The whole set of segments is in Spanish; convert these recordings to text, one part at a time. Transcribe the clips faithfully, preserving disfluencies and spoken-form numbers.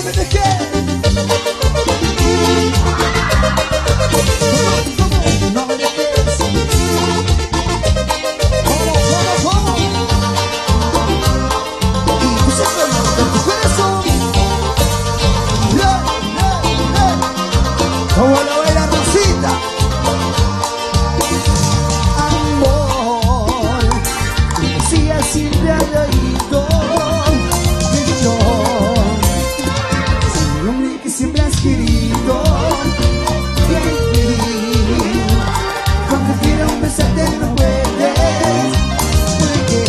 me dejé. No me dejes. ¿Cómo, cómo, cómo? Y tú se suena de tu corazón. Yeah, yeah, yeah. Como lo baila Rosita. Amor, tú decías siempre al oído. Siempre has querido que cuando quiero besarte no puedes, porque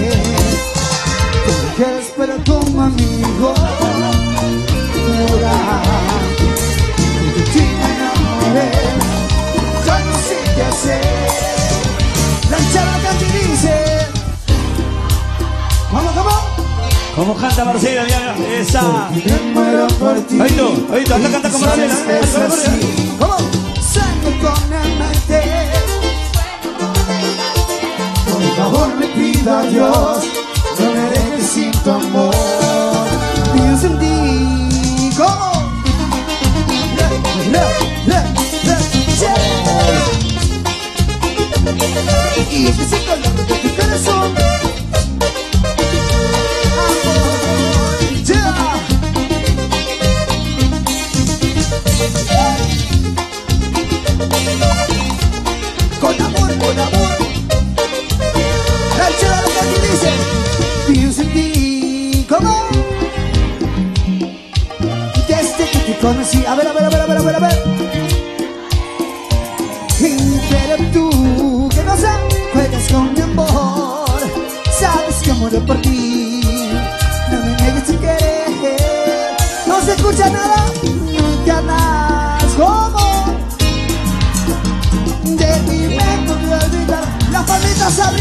te quedas pero como amigo. Ahora de ti me enamoré, ya no sé qué hacer. La chava canta y dice, vamos, vamos. Como canta Marcela, mira, esa. Ahí tú, ahí tú, anda canta como Marcela. ¿Cómo? Salgo con amante. Por favor le pido a Dios, no me dejes sin tu amor. Pienso en ti. ¿Cómo? Le, le, le, le, yeah. Y este es el color de tu corazón. Con amor, con amor. La chava que aquí dice, pienso en ti. ¿Cómo? Desde que te conocí. A ver, a ver, a ver, a ver, a ver, a ver. Pero tú, ¿qué cosa? Juegas con mi amor. Sabes que muero por ti. No me niegues sin querer. No se escucha nada, nunca más. ¿Cómo? De ti me podré olvidar. Las palmitas arriba.